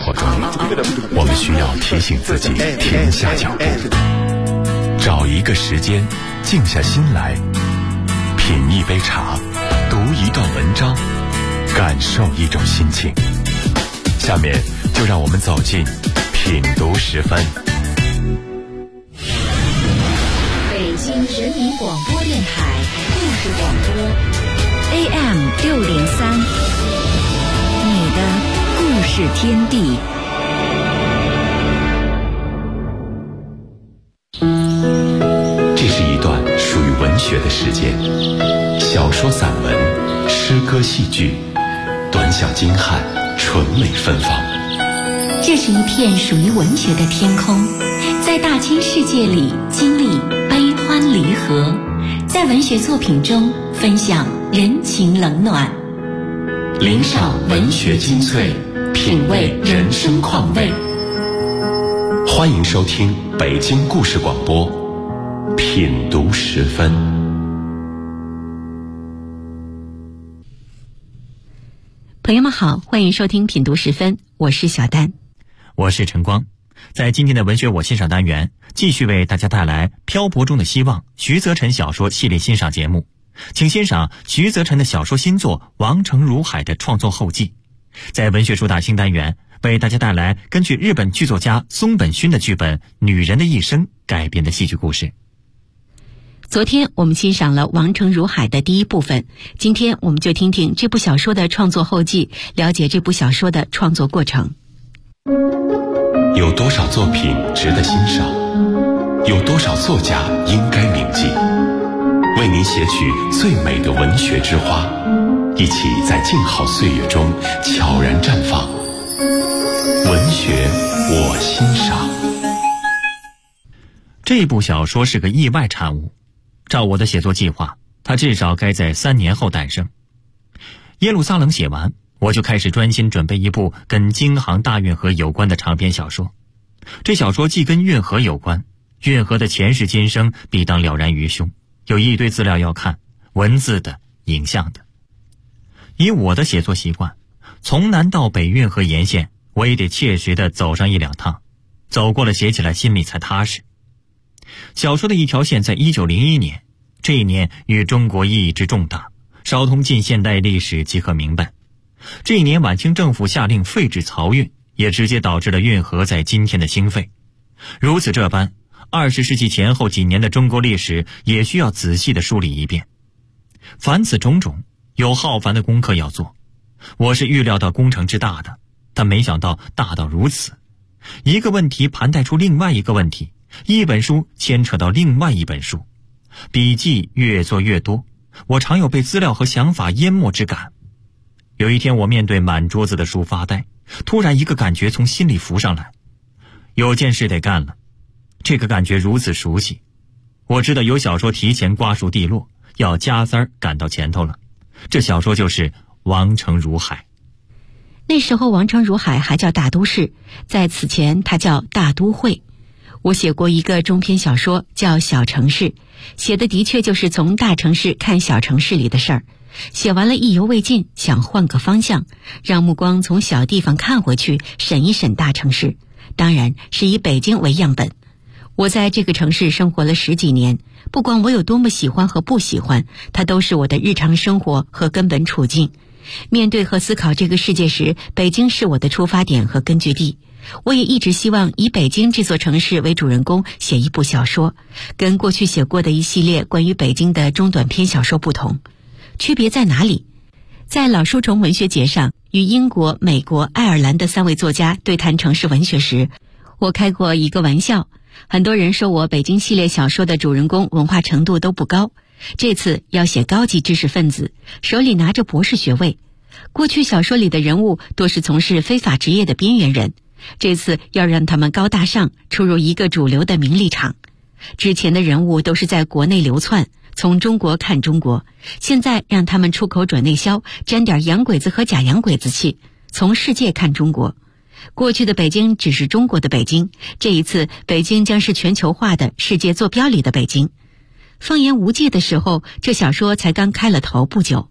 活中，我们需要提醒自己停下脚步，找一个时间静下心来，品一杯茶，读一段文章，感受一种心情。下面就让我们走进品读10分。 北京人民广播电台故事广播 AM603， 你的故事天地。 这是一段属于文学的时间，小说、散文、诗歌、戏剧，短小精悍，纯美芬芳。 这是一片属于文学的天空，在大千世界里经历悲欢离合，在文学作品中分享人情冷暖， 聆赏文学精粹，品味人生况味。欢迎收听北京故事广播品读10分。 朋友们好，欢迎收听品读10分，我是小丹， 我是陈光。在今天的文学我欣赏单元，继续为大家带来《漂泊中的希望》徐则臣小说系列欣赏节目，请欣赏徐则臣的小说新作《王城如海》的创作后记。在文学主打新单元，为大家带来根据日本剧作家松本薰的剧本《女人的一生》改编的戏剧故事。 昨天我们欣赏了《王城如海》的第一部分，今天我们就听听这部小说的创作后记，了解这部小说的创作过程。 有多少作品值得欣赏？有多少作家应该铭记？为您写取最美的文学之花，一起在静好岁月中悄然绽放。文学我欣赏。 这部小说是个意外产物，照我的写作计划，它至少该在3年后诞生。耶路撒冷写完，我就开始专心准备一部跟京杭大运河有关的长篇小说。这小说既跟运河有关，运河的前世今生必当了然于胸，有一堆资料要看，文字的、影像的。以我的写作习惯，从南到北运河沿线，我也得切实地走上1-2趟，走过了写起来心里才踏实。小说的一条线在1901年，这一年与中国意义之重大，稍通近现代历史即可明白。这一年晚清政府下令废止漕运，也直接导致了运河在今天的兴废。如此这般，20世纪前后几年的中国历史也需要仔细地梳理一遍。凡此种种，有浩繁的功课要做。我是预料到工程之大的，但没想到大到如此。一个问题盘带出另外一个问题，一本书牵扯到另外一本书，笔记越做越多，我常有被资料和想法淹没之感。有一天我面对满桌子的书发呆，突然一个感觉从心里浮上来，有件事得干了。这个感觉如此熟悉，我知道有小说提前瓜熟蒂落，要加塞儿赶到前头了。这小说就是《王城如海》。 那时候王城如海还叫大都市，在此前它叫大都会。我写过一个中篇小说叫《小城市》，写的的确就是从大城市看小城市里的事儿。写完了意犹未尽，想换个方向，让目光从小地方看回去，审一审大城市，当然是以北京为样本。我在这个城市生活了10几年，不管我有多么喜欢和不喜欢，它都是我的日常生活和根本处境。面对和思考这个世界时，北京是我的出发点和根据地。我也一直希望以北京这座城市为主人公写一部小说，跟过去写过的一系列关于北京的中短篇小说不同。区别在哪里？在老书虫文学节上，与英国、美国、爱尔兰的3位作家对谈城市文学时，我开过一个玩笑。很多人说我北京系列小说的主人公文化程度都不高，这次要写高级知识分子，手里拿着博士学位。过去小说里的人物多是从事非法职业的边缘人，这次要让他们高大上，出入一个主流的名利场。之前的人物都是在国内流窜，从中国看中国，现在让他们出口转内销，沾点洋鬼子和假洋鬼子气，从世界看中国。过去的北京只是中国的北京，这一次北京将是全球化的世界坐标里的北京。放眼无界的时候，这小说才刚开了头不久。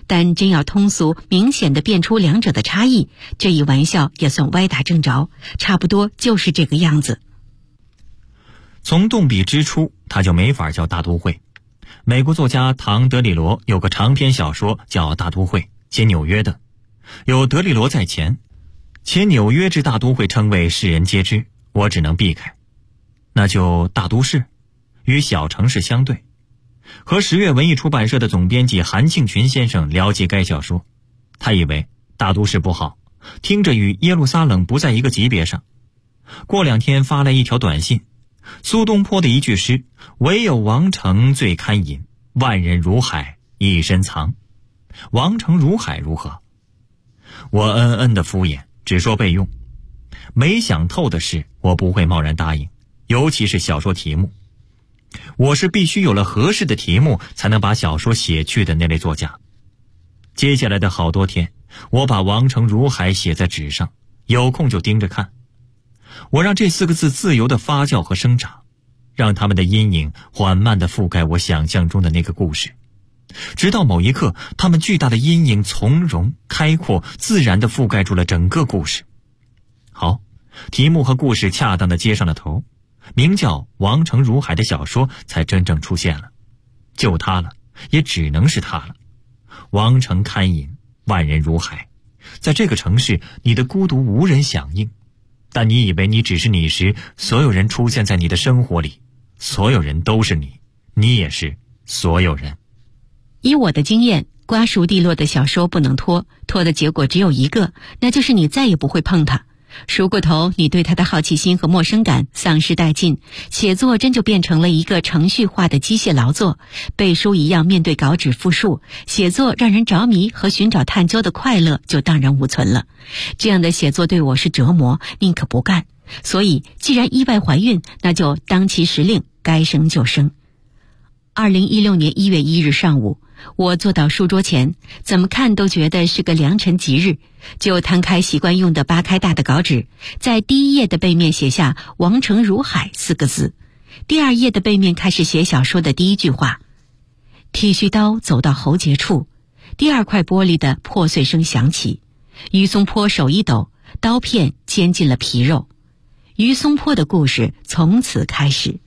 但真要通俗明显地辨出两者的差异，这一玩笑也算歪打正着，差不多就是这个样子。 从动笔之初，他就没法叫大都会。美国作家唐·德里罗有个长篇小说叫《大都会》，写纽约的，有德里罗在前，且纽约之大都会称谓世人皆知，我只能避开。那就大都市，与小城市相对。和十月文艺出版社的总编辑韩庆群先生了解该小说，他以为大都市不好，听着与耶路撒冷不在一个级别上。过2天发来一条短信，苏东坡的一句诗，唯有王城最堪饮，万人如海一身藏。王城如海如何？我的敷衍，只说备用。没想透的事我不会贸然答应，尤其是小说题目。我是必须有了合适的题目才能把小说写去的那类作家。接下来的好多天，我把王城如海写在纸上，有空就盯着看。我让这4个字自由地发酵和生长，让他们的阴影缓慢地覆盖我想象中的那个故事，直到某一刻，他们巨大的阴影从容开阔自然地覆盖住了整个故事。好，题目和故事恰当地接上了头，名叫《王城如海》的小说才真正出现了。就它了，也只能是它了。王城堪饮，万人如海。在这个城市，你的孤独无人响应，但你以为你只是你时，所有人出现在你的生活里，所有人都是你，你也是所有人。 以我的经验，瓜熟蒂落的小说不能拖的结果只有一个，那就是你再也不会碰它。熟过头，你对它的好奇心和陌生感丧失殆尽，写作真就变成了一个程序化的机械劳作，背书一样面对稿纸复述，写作让人着迷和寻找探究的快乐就荡然无存了。这样的写作对我是折磨，宁可不干。所以既然意外怀孕，那就当其时令，该生就生。2016年1月1日上午，我坐到书桌前，怎么看都觉得是个良辰吉日，就摊开习惯用的8开大的稿纸，在第1页的背面写下“王城如海”4个字，第2页的背面开始写小说的第1句话。剃须刀走到喉结处，第2块玻璃的破碎声响起，于松坡手一抖，刀片尖进了皮肉。于松坡的故事从此开始。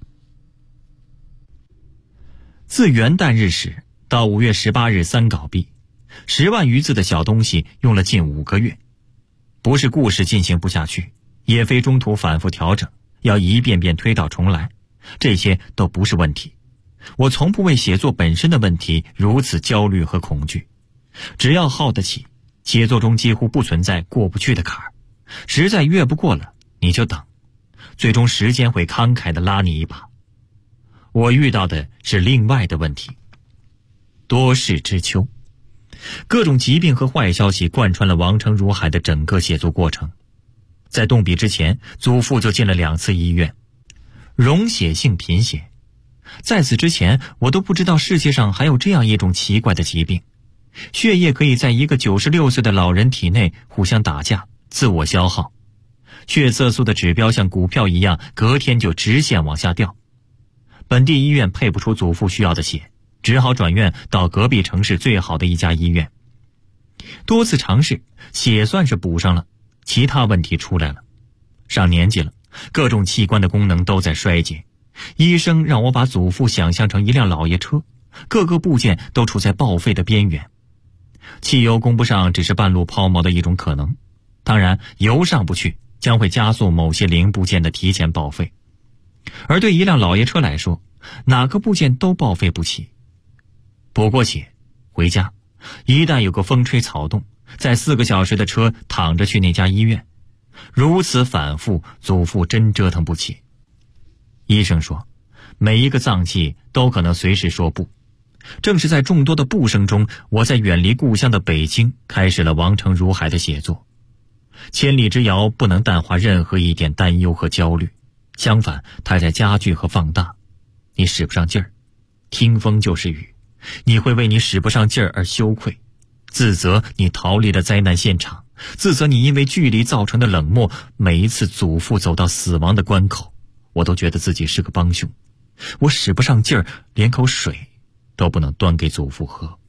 自元旦日始到5月18日3稿毕，10万余字的小东西用了近5个月。不是故事进行不下去，也非中途反复调整，要一遍遍推倒重来，这些都不是问题。我从不为写作本身的问题如此焦虑和恐惧。只要耗得起，写作中几乎不存在过不去的坎儿，实在越不过了，你就等，最终时间会慷慨地拉你一把。我遇到的是另外的问题。多事之秋，各种疾病和坏消息贯穿了王城如海的整个写作过程。在动笔之前，祖父就进了2次医院，溶血性贫血。在此之前，我都不知道世界上还有这样一种奇怪的疾病，血液可以在一个96岁的老人体内互相打架，自我消耗，血色素的指标像股票一样，隔天就直线往下掉。本地医院配不出祖父需要的血，只好转院到隔壁城市最好的一家医院。多次尝试，血算是补上了，其他问题出来了。上年纪了，各种器官的功能都在衰竭。医生让我把祖父想象成一辆老爷车，各个部件都处在报废的边缘。汽油供不上只是半路抛锚的一种可能，当然油上不去将会加速某些零部件的提前报废。而对一辆老爷车来说，哪个部件都报废不起。补过血，回家，一旦有个风吹草动，在4个小时的车躺着去那家医院，如此反复，祖父真折腾不起。医生说，每一个脏器都可能随时说不。正是在众多的不声中，我在远离故乡的北京开始了王城如海的写作。千里之遥不能淡化任何一点担忧和焦虑，相反，它在加剧和放大。你使不上劲儿，听风就是雨，你会为你使不上劲儿而羞愧，自责你逃离了灾难现场，自责你因为距离造成的冷漠。每一次祖父走到死亡的关口，我都觉得自己是个帮凶，我使不上劲儿，连口水都不能端给祖父喝。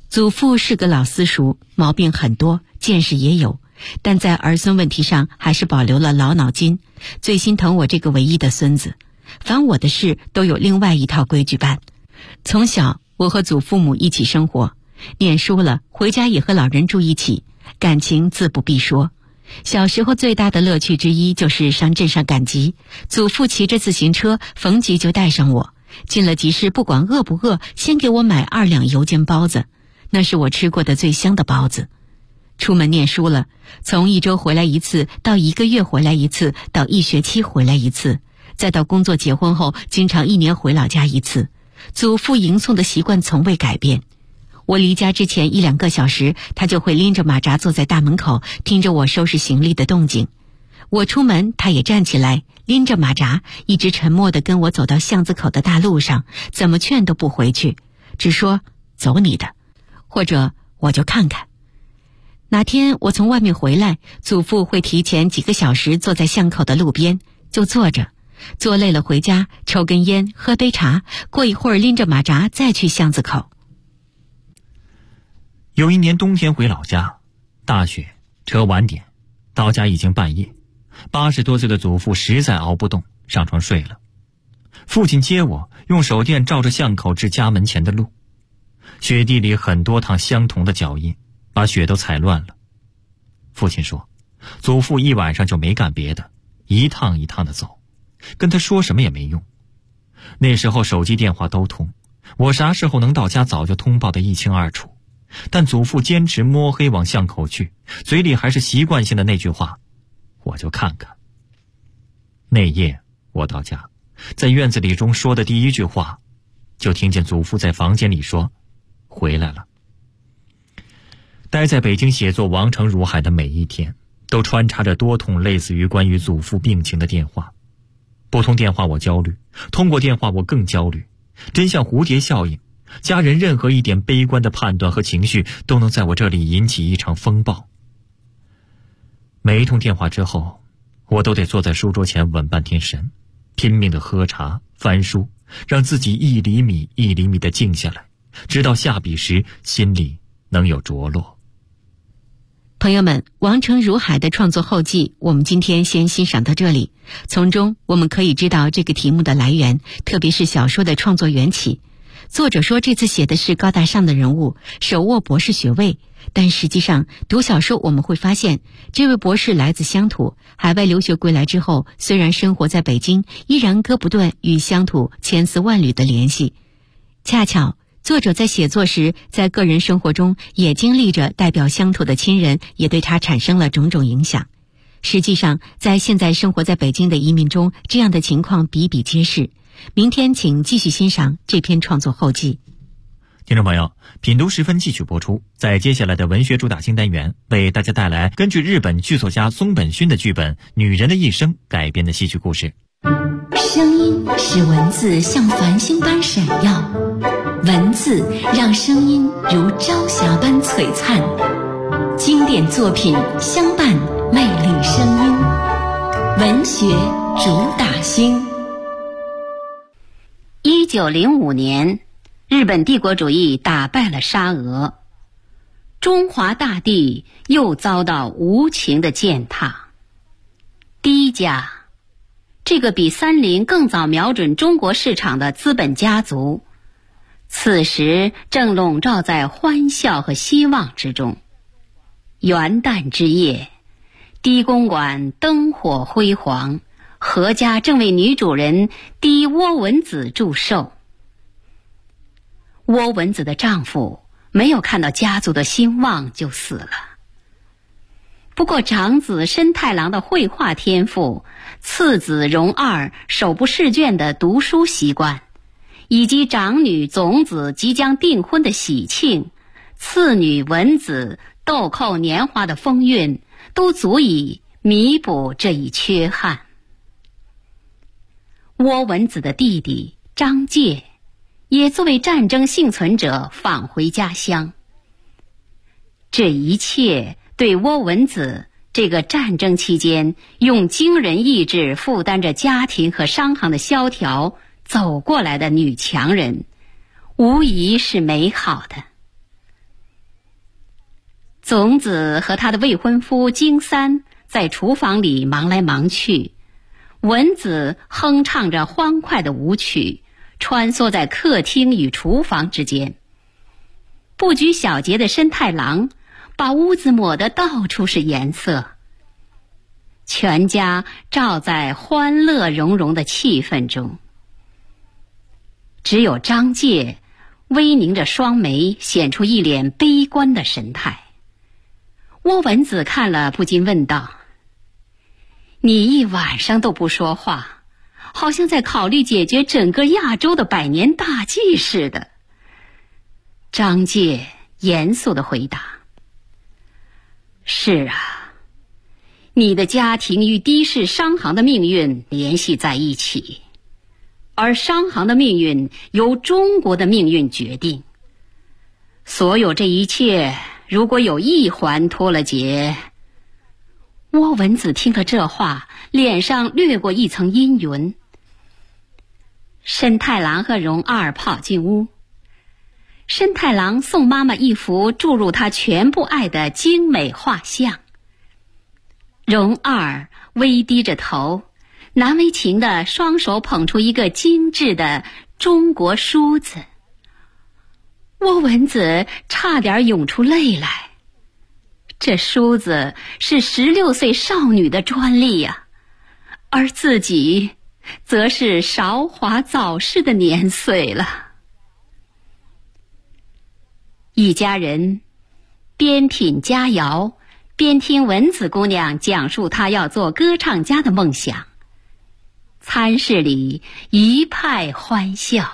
祖父是个老私塾，毛病很多，见识也有，但在儿孙问题上还是保留了老脑筋，最心疼我这个唯一的孙子。凡我的事都有另外一套规矩办。从小我和祖父母一起生活，念书了回家也和老人住一起，感情自不必说。小时候最大的乐趣之一就是上镇上赶集，祖父骑着自行车逢集就带上我，进了集市不管饿不饿，先给我买2两油煎包子，那是我吃过的最香的包子。出门念书了，从1周回来一次到1个月回来一次，到1学期回来一次，再到工作结婚后经常1年回老家一次，祖父迎送的习惯从未改变。我离家之前1-2个小时，他就会拎着马扎坐在大门口，听着我收拾行李的动静。我出门，他也站起来拎着马扎，一直沉默地跟我走到巷子口的大路上，怎么劝都不回去，只说走你的，或者我就看看。哪天我从外面回来，祖父会提前几个小时坐在巷口的路边，就坐着，坐累了回家抽根烟喝杯茶，过一会儿拎着马扎再去巷子口。 有一年冬天回老家，大雪，车晚点，到家已经半夜，80多岁的祖父实在熬不动，上床睡了。父亲接我，用手电照着巷口至家门前的路，雪地里很多趟相同的脚印，把雪都踩乱了。父亲说，祖父一晚上就没干别的，一趟一趟的走，跟他说什么也没用。那时候手机电话都通，我啥时候能到家早就通报得一清二楚，但祖父坚持摸黑往巷口去，嘴里还是习惯性的那句话，我就看看。那夜我到家，在院子里中说的第一句话，就听见祖父在房间里说，回来了。待在北京写作王城如海的每一天，都穿插着多通类似于关于祖父病情的电话。不通电话我焦虑，通过电话我更焦虑，真像蝴蝶效应，家人任何一点悲观的判断和情绪都能在我这里引起一场风暴。每一通电话之后，我都得坐在书桌前稳半天神，拼命地喝茶翻书，让自己1厘米1厘米地静下来，直到下笔时心里能有着落。 朋友们，王城如海的创作后记我们今天先欣赏到这里，从中我们可以知道这个题目的来源，特别是小说的创作缘起。作者说这次写的是高大上的人物，手握博士学位，但实际上读小说我们会发现，这位博士来自乡土，海外留学归来之后，虽然生活在北京，依然割不断与乡土千丝万缕的联系。恰巧作者在写作时，在个人生活中也经历着代表乡土的亲人也对他产生了种种影响。实际上在现在生活在北京的移民中，这样的情况比比皆是。明天请继续欣赏这篇创作后记。 听众朋友，品读时分继续播出，在接下来的文学主打新单元，为大家带来根据日本剧作家松本薰的剧本《女人的一生》改编的戏剧故事。 声音使文字像繁星般闪耀，文字让声音如朝霞般璀璨，经典作品相伴魅力声音，文学主打星。1905年，日本帝国主义打败了沙俄，中华大地又遭到无情的践踏。第一家，这个比三菱更早瞄准中国市场的资本家族，此时正笼罩在欢笑和希望之中。元旦之夜，低公馆灯火辉煌，何家正为女主人低窝文子祝寿。窝文子的丈夫没有看到家族的兴旺就死了。不过长子申太郎的绘画天赋，次子荣二手不释卷的读书习惯，以及长女总子即将订婚的喜庆，次女文子豆蔻年华的风韵，都足以弥补这一缺憾。窝文子的弟弟张介也作为战争幸存者返回家乡。这一切对窝文子这个战争期间用惊人意志负担着家庭和商行的萧条走过来的女强人，无疑是美好的。 总子和他的未婚夫金三在厨房里忙来忙去，文子哼唱着欢快的舞曲，穿梭在客厅与厨房之间。不拘小节的申太郎把屋子抹得到处是颜色，全家照在欢乐融融的气氛中。只有张介微凝着双眉，显出一脸悲观的神态。窝文子看了不禁问道：你一晚上都不说话，好像在考虑解决整个亚洲的百年大计似的。张介严肃地回答：是啊，你的家庭与的士商行的命运联系在一起，而商行的命运由中国的命运决定。所有这一切，如果有一环脱了节……窝文子听了这话，脸上掠过一层阴云。申太郎和荣二跑进屋，申太郎送妈妈一幅注入他全部爱的精美画像。荣二微低着头，难为情地双手捧出一个精致的中国梳子。窝文子差点涌出泪来，这梳子是16岁少女的专利呀，而自己则是韶华早逝的年岁了。一家人边品佳肴，边听文子姑娘讲述她要做歌唱家的梦想。餐室里一派欢笑。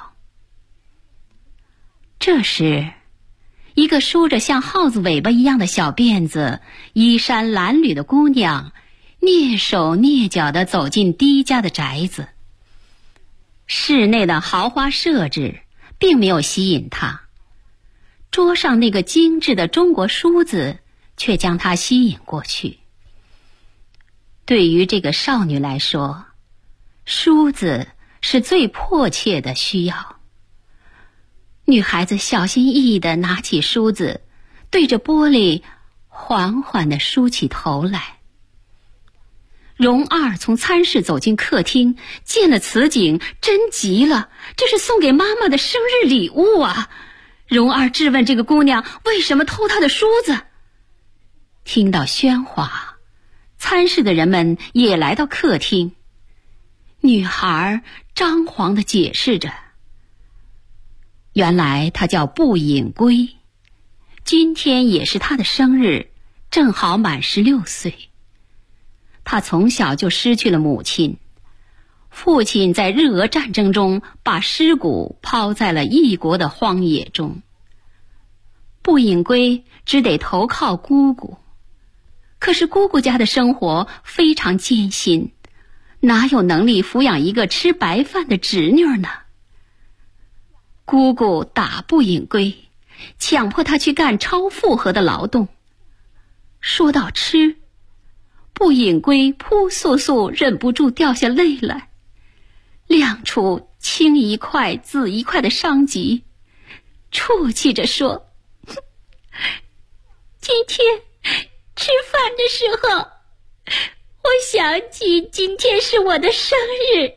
这时，一个梳着像耗子尾巴一样的小辫子、衣衫褴褛的姑娘，蹑手蹑脚地走进低家的宅子。室内的豪华设置并没有吸引她，桌上那个精致的中国梳子却将她吸引过去。对于这个少女来说，梳子是最迫切的需要。女孩子小心翼翼地拿起梳子，对着玻璃缓缓地梳起头来。荣二从餐室走进客厅，见了此景，真急了，这是送给妈妈的生日礼物啊！荣二质问这个姑娘为什么偷她的梳子。听到喧哗，餐室的人们也来到客厅。女孩张皇地解释着，原来她叫步隐归，今天也是她的生日，正好满16岁。她从小就失去了母亲，父亲在日俄战争中把尸骨抛在了异国的荒野中，步隐归只得投靠姑姑。可是姑姑家的生活非常艰辛，哪有能力抚养一个吃白饭的侄女呢？姑姑打步隐归，强迫他去干超负荷的劳动。说到吃，步隐归扑簌簌忍不住掉下泪来，亮出青一块紫一块的伤疾，啜泣着说：今天吃饭的时候，我想起今天是我的生日，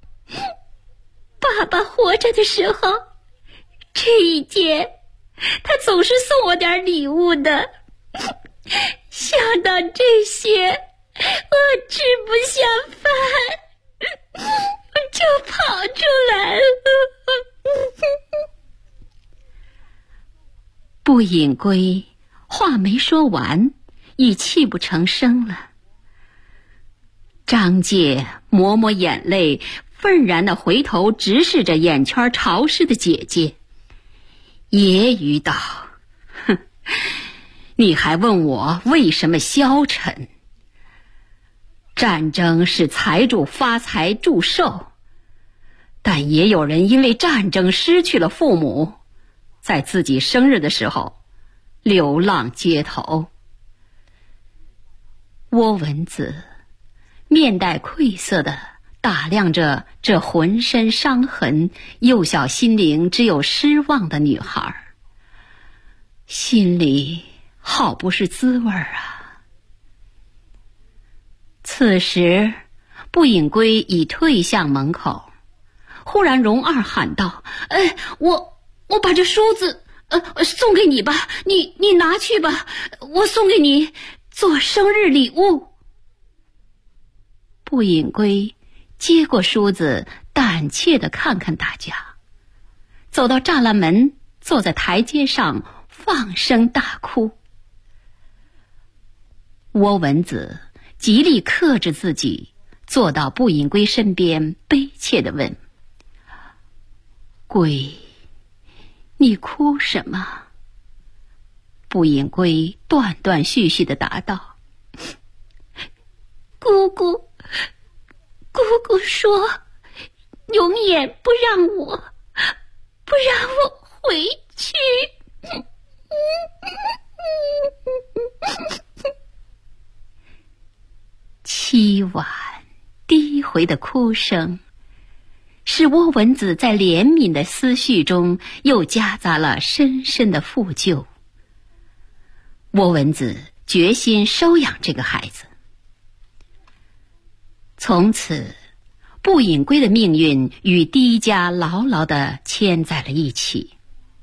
爸爸活着的时候，这一天他总是送我点礼物的。想到这些，我吃不下饭，我就跑出来了。步隐归话没说完，已泣不成声了。张介抹抹眼泪，愤然地回头直视着眼圈潮湿的姐姐，揶揄道：哼，你还问我为什么消沉？战争使财主发财祝寿，但也有人因为战争失去了父母，在自己生日的时候流浪街头。窝文子面带愧色地打量着这浑身伤痕、幼小心灵只有失望的女孩，心里好不是滋味啊。此时步隐归已退向门口，忽然荣二喊道：“我把这梳子送给你吧，你拿去吧，我送给你做生日礼物。”步隐归接过梳子，胆怯地看看大家，走到栅栏门，坐在台阶上放声大哭。倭文子极力克制自己，坐到步隐归身边，悲切地问：“归，你哭什么？”步隐归断断续续地答道：“姑姑说，永远不让我回去。”凄婉低回的哭声，使倭文子在怜悯的思绪中又夹杂了深深的负疚。倭文子决心收养这个孩子。从此，步隐归的命运与第一家牢牢地牵在了一起。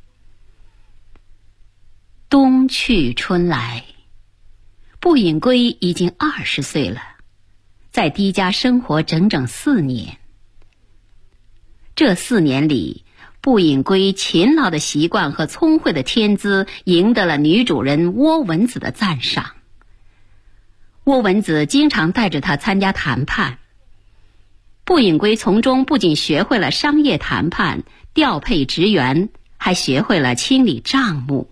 冬去春来，步隐归已经20岁了，在第一家生活整整4年。这4年里，步隐归勤劳的习惯和聪慧的天资赢得了女主人倭文子的赞赏。倭文子经常带着他参加谈判，步隐归从中不仅学会了商业谈判、调配职员，还学会了清理账目。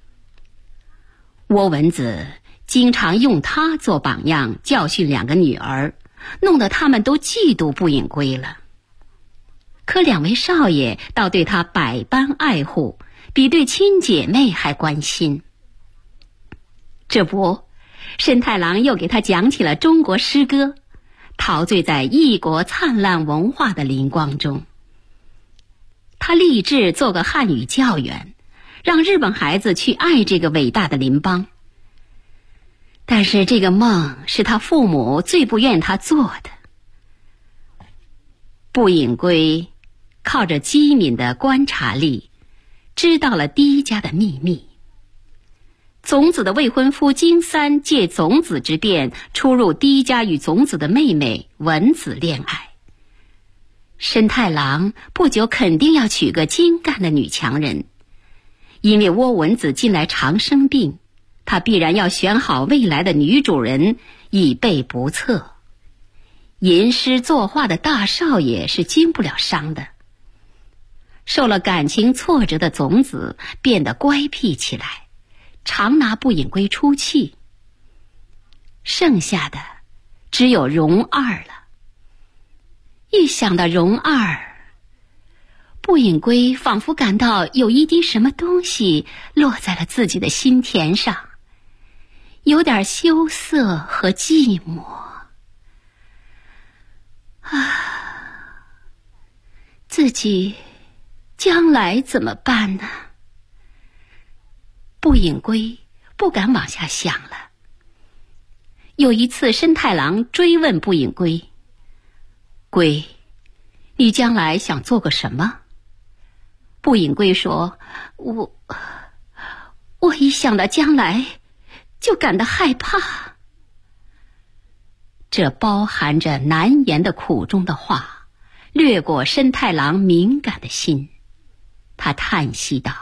倭文子经常用他做榜样，教训2个女儿，弄得他们都嫉妒步隐归了。可2位少爷倒对他百般爱护，比对亲姐妹还关心。这不，申太郎又给他讲起了中国诗歌，陶醉在异国灿烂文化的灵光中。他立志做个汉语教员，让日本孩子去爱这个伟大的邻邦。但是这个梦是他父母最不愿他做的。步隐归靠着机敏的观察力，知道了第一家的秘密。总子的未婚夫金三借总子之便出入第一家，与总子的妹妹文子恋爱。申太郎不久肯定要娶个精干的女强人，因为倭文子近来常生病，他必然要选好未来的女主人，以备不测。吟诗作画的大少爷是经不了伤的。受了感情挫折的总子变得乖僻起来，常拿步隐归出气。剩下的只有荣二了。一想到荣二，步隐归仿佛感到有一滴什么东西落在了自己的心田上，有点羞涩和寂寞。自己将来怎么办呢？步隐归不敢往下想了。有一次，申太郎追问步隐归：“归，你将来想做个什么？”步隐归说：“我一想到将来，就感到害怕。”这包含着难言的苦衷的话，掠过申太郎敏感的心。他叹息道：“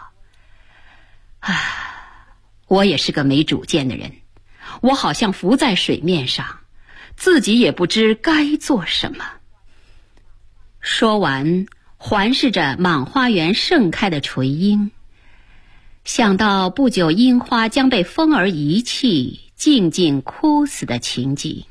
我也是个没主见的人，我好像浮在水面上，自己也不知该做什么。”说完，环视着满花园盛开的垂樱，想到不久樱花将被风儿遗弃，静静枯死的情景。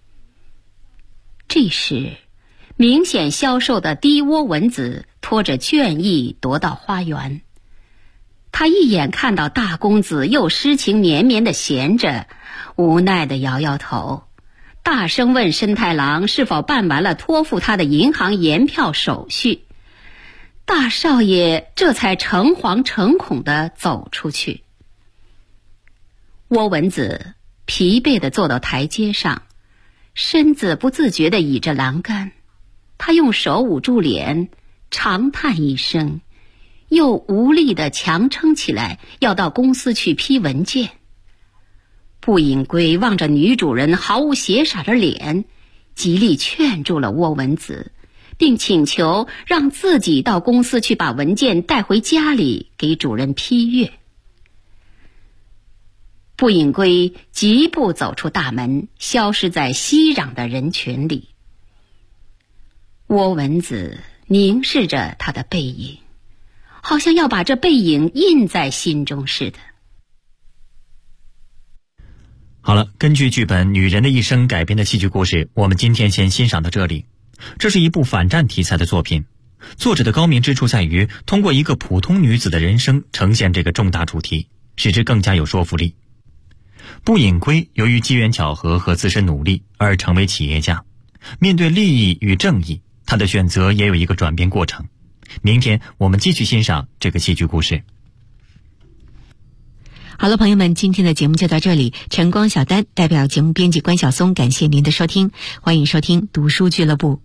这时，明显消瘦的低倭文子拖着倦意踱到花园。他一眼看到大公子又诗情绵绵地闲着，无奈地摇摇头，大声问申太郎是否办完了托付他的银行延票手续。大少爷这才诚惶诚恐地走出去。 窝蚊子疲惫地坐到台阶上，身子不自觉地倚着栏杆，他用手捂住脸，长叹一声，又无力地强撑起来，要到公司去批文件。步隐归望着女主人毫无邪色的脸，极力劝住了窝蚊子，并请求让自己到公司去把文件带回家里给主人批阅。步隐归疾步走出大门，消失在熙攘的人群里。窝蚊子凝视着他的背影，好像要把这背影印在心中似的。 好了，根据剧本《女人的一生》改编的戏剧故事，我们今天先欣赏到这里。这是一部反战题材的作品，作者的高明之处在于通过一个普通女子的人生呈现这个重大主题，使之更加有说服力。步隐归由于机缘巧合和自身努力而成为企业家，面对利益与正义，他的选择也有一个转变过程。明天我们继续欣赏这个戏剧故事。 好了，朋友们，今天的节目就到这里。晨光小丹代表节目编辑关晓松，感谢您的收听，欢迎收听读书俱乐部。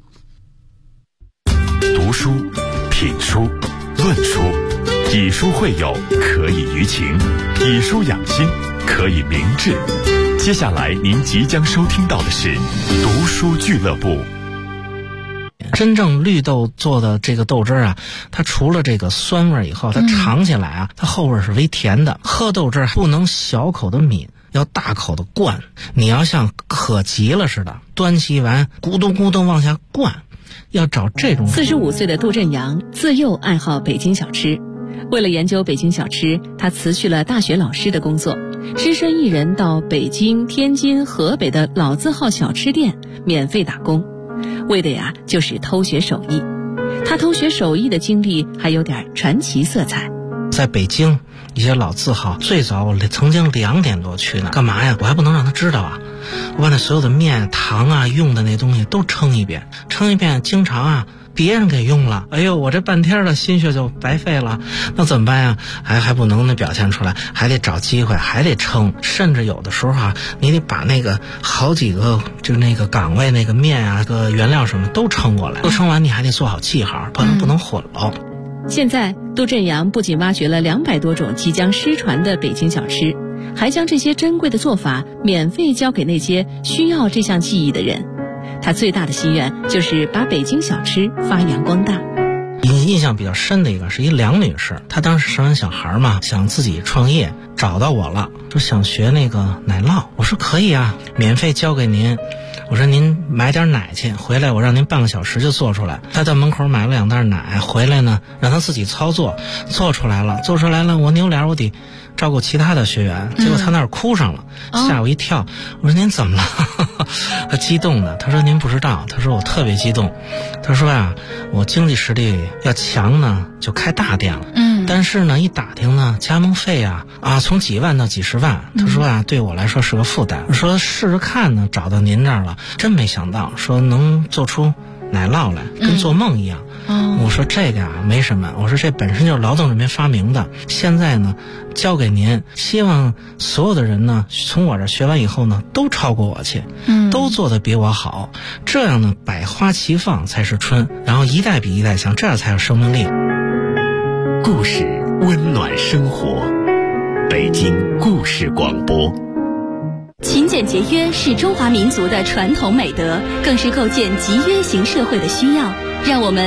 读书、品书、论书，以书会友，可以娱情；以书养心，可以明志。接下来您即将收听到的是读书俱乐部。 真正绿豆做的这个豆汁啊，它除了这个酸味以后，它尝起来啊，它后味是微甜的。喝豆汁不能小口的抿，要大口的灌。你要像渴急了似的，端起完咕咚咕咚往下灌，要找这种。 45岁的杜振阳自幼爱好北京小吃，为了研究北京小吃，他辞去了大学老师的工作，只身一人到北京、天津、河北的老字号小吃店免费打工，为的呀就是偷学手艺。他偷学手艺的经历还有点传奇色彩。 在北京一些老字号，最早我曾经2点多去呢，干嘛呀？我还不能让他知道啊！我把那所有的面、糖啊、用的那东西都称一遍，经常啊别人给用了，哎呦，我这半天的心血就白费了。那怎么办呀？还不能表现出来，还得找机会，还得称。甚至有的时候啊，你得把那个好几个就那个岗位那个面啊、个原料什么都称过来，都称完你还得做好记号，不能混了。 现在杜振阳不仅挖掘了200多种即将失传的北京小吃，还将这些珍贵的做法免费教给那些需要这项技艺的人。他最大的心愿就是把北京小吃发扬光大。 印象比较深的一个是一梁女士，她当时生完小孩嘛，想自己创业，找到我了，说想学那个奶酪。我说可以啊，免费教给您。我说您买点奶去，回来我让您半个小时就做出来。他到门口买了2袋奶，回来呢让他自己操作，做出来了，我扭脸我得照顾其他的学员，结果他那儿哭上了，吓我一跳。我说您怎么了？他激动的，他说您不知道，他说我特别激动，他说呀，我经济实力要强呢就开大店了，但是呢一打听呢加盟费啊从几万到几十万，他说啊对我来说是个负担。我说试着看呢，找到您这儿了，真没想到说能做出奶酪来，跟做梦一样。我说这个没什么，我说这本身就是劳动人民发明的，现在呢交给您，希望所有的人呢从我这学完以后呢都超过我去，都做得比我好，这样呢百花齐放才是春，然后一代比一代强，这样才有生命力。 故事温暖生活，北京故事广播。 勤俭节约是中华民族的传统美德，更是构建集约型社会的需要。让我们